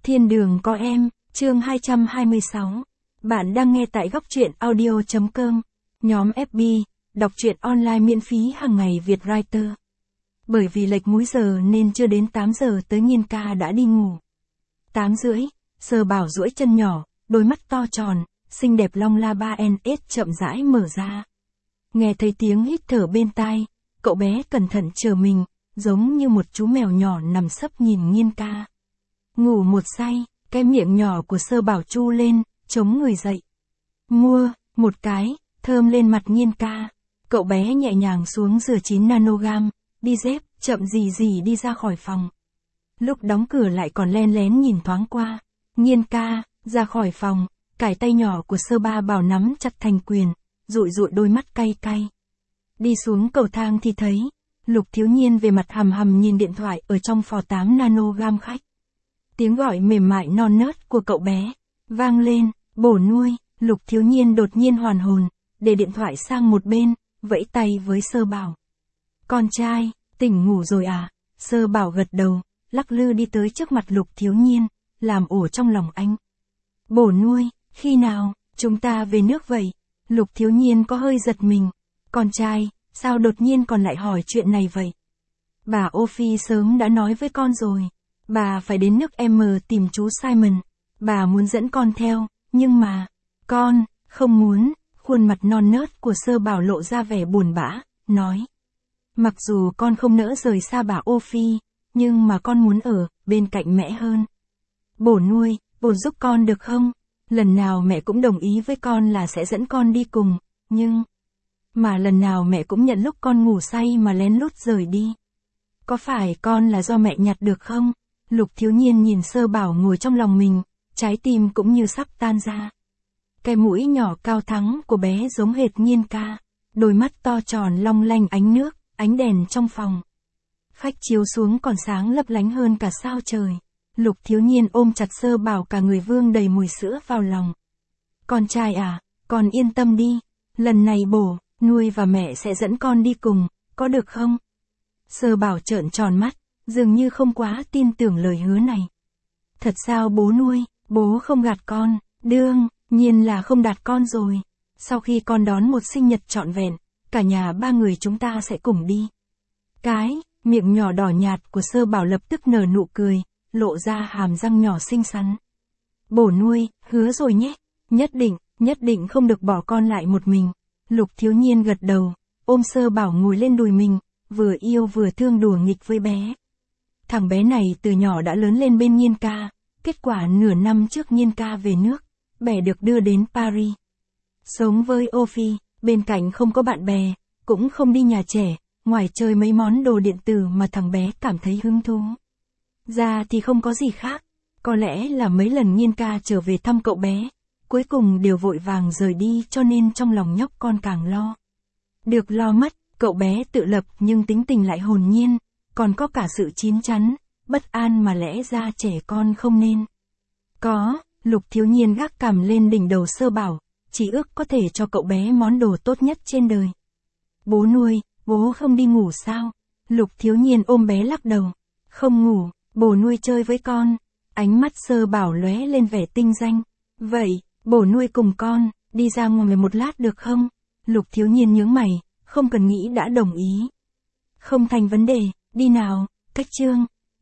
Thiên đường có em, chương 226. Bạn đang nghe tại góc truyện audio.com, nhóm FB, đọc truyện online miễn phí hàng ngày Việt Writer. Bởi vì lệch múi giờ nên chưa đến 8 giờ tới Nghiên ca đã đi ngủ. 8 rưỡi, Sơ Bảo duỗi chân nhỏ, đôi mắt to tròn, xinh đẹp long la 3NS chậm rãi mở ra. Nghe thấy tiếng hít thở bên tai, cậu bé cẩn thận chờ mình, giống như một chú mèo nhỏ nằm sấp nhìn Nghiên ca. Ngủ một say, cái miệng nhỏ của Sơ Bảo chu lên, chống người dậy. Mua, một cái, thơm lên mặt Nghiên ca. Cậu bé nhẹ nhàng xuống rửa 9 nanogam, đi dép, chậm gì gì đi ra khỏi phòng. Lúc đóng cửa lại còn len lén nhìn thoáng qua. Nghiên ca, ra khỏi phòng, cải tay nhỏ của Sơ Ba Bảo nắm chặt thành quyền, dụi dụi đôi mắt cay cay. Đi xuống cầu thang thì thấy, Lục Thiếu Nhiên về mặt hầm hầm nhìn điện thoại ở trong phò 8 nanogam khách. Tiếng gọi mềm mại non nớt của cậu bé, vang lên, bổ nuôi. Lục Thiếu Nhiên đột nhiên hoàn hồn, để điện thoại sang một bên, vẫy tay với Sơ Bảo. Con trai, tỉnh ngủ rồi à? Sơ Bảo gật đầu, lắc lư đi tới trước mặt Lục Thiếu Nhiên, làm ổ trong lòng anh. Bổ nuôi, khi nào, chúng ta về nước vậy? Lục Thiếu Nhiên có hơi giật mình. Con trai, sao đột nhiên còn lại hỏi chuyện này vậy? Bà Ô Phi sớm đã nói với con rồi. Bà phải đến nước M tìm chú Simon. Bà muốn dẫn con theo, nhưng mà, con, không muốn. Khuôn mặt non nớt của Sơ Bảo lộ ra vẻ buồn bã, nói. Mặc dù con không nỡ rời xa bà Ô Phi, nhưng mà con muốn ở bên cạnh mẹ hơn. Bổ nuôi, bổ giúp con được không? Lần nào mẹ cũng đồng ý với con là sẽ dẫn con đi cùng, nhưng... Mà lần nào mẹ cũng nhận lúc con ngủ say mà lén lút rời đi. Có phải con là do mẹ nhặt được không? Lục Thiếu Nhiên nhìn Sơ Bảo ngồi trong lòng mình, trái tim cũng như sắp tan ra. Cái mũi nhỏ cao thắng của bé giống hệt Nghiên ca, đôi mắt to tròn long lanh ánh nước, ánh đèn trong phòng. Khách chiếu xuống còn sáng lấp lánh hơn cả sao trời. Lục Thiếu Nhiên ôm chặt Sơ Bảo cả người vương đầy mùi sữa vào lòng. Con trai à, con yên tâm đi, lần này bổ, nuôi và mẹ sẽ dẫn con đi cùng, có được không? Sơ Bảo trợn tròn mắt, dường như không quá tin tưởng lời hứa này. Thật sao bố nuôi, bố không gạt con, đương nhiên là không gạt con rồi. Sau khi con đón một sinh nhật trọn vẹn, cả nhà ba người chúng ta sẽ cùng đi. Cái miệng nhỏ đỏ nhạt của Sơ Bảo lập tức nở nụ cười, lộ ra hàm răng nhỏ xinh xắn. Bổ nuôi, hứa rồi nhé, nhất định không được bỏ con lại một mình. Lục Thiếu Nhiên gật đầu, ôm Sơ Bảo ngồi lên đùi mình, vừa yêu vừa thương đùa nghịch với bé. Thằng bé này từ nhỏ đã lớn lên bên Nghiên ca, kết quả nửa năm trước Nghiên ca về nước, bé được đưa đến Paris. Sống với Ô Phi, bên cạnh không có bạn bè, cũng không đi nhà trẻ, ngoài chơi mấy món đồ điện tử mà thằng bé cảm thấy hứng thú. Ra thì không có gì khác, có lẽ là mấy lần Nghiên ca trở về thăm cậu bé, cuối cùng đều vội vàng rời đi cho nên trong lòng nhóc con càng lo. Được lo mất, cậu bé tự lập nhưng tính tình lại hồn nhiên, còn có cả sự chín chắn, bất an mà lẽ ra trẻ con không nên. Có, Lục Thiếu Nhiên gác cằm lên đỉnh đầu Sơ Bảo, chỉ ước có thể cho cậu bé món đồ tốt nhất trên đời. Bố nuôi, bố không đi ngủ sao? Lục Thiếu Nhiên ôm bé lắc đầu. Không ngủ, bố nuôi chơi với con. Ánh mắt Sơ Bảo lóe lên vẻ tinh danh. Vậy, bố nuôi cùng con, đi ra ngoài một lát được không? Lục Thiếu Nhiên nhướng mày, không cần nghĩ đã đồng ý. Không thành vấn đề, đi nào, cách chương.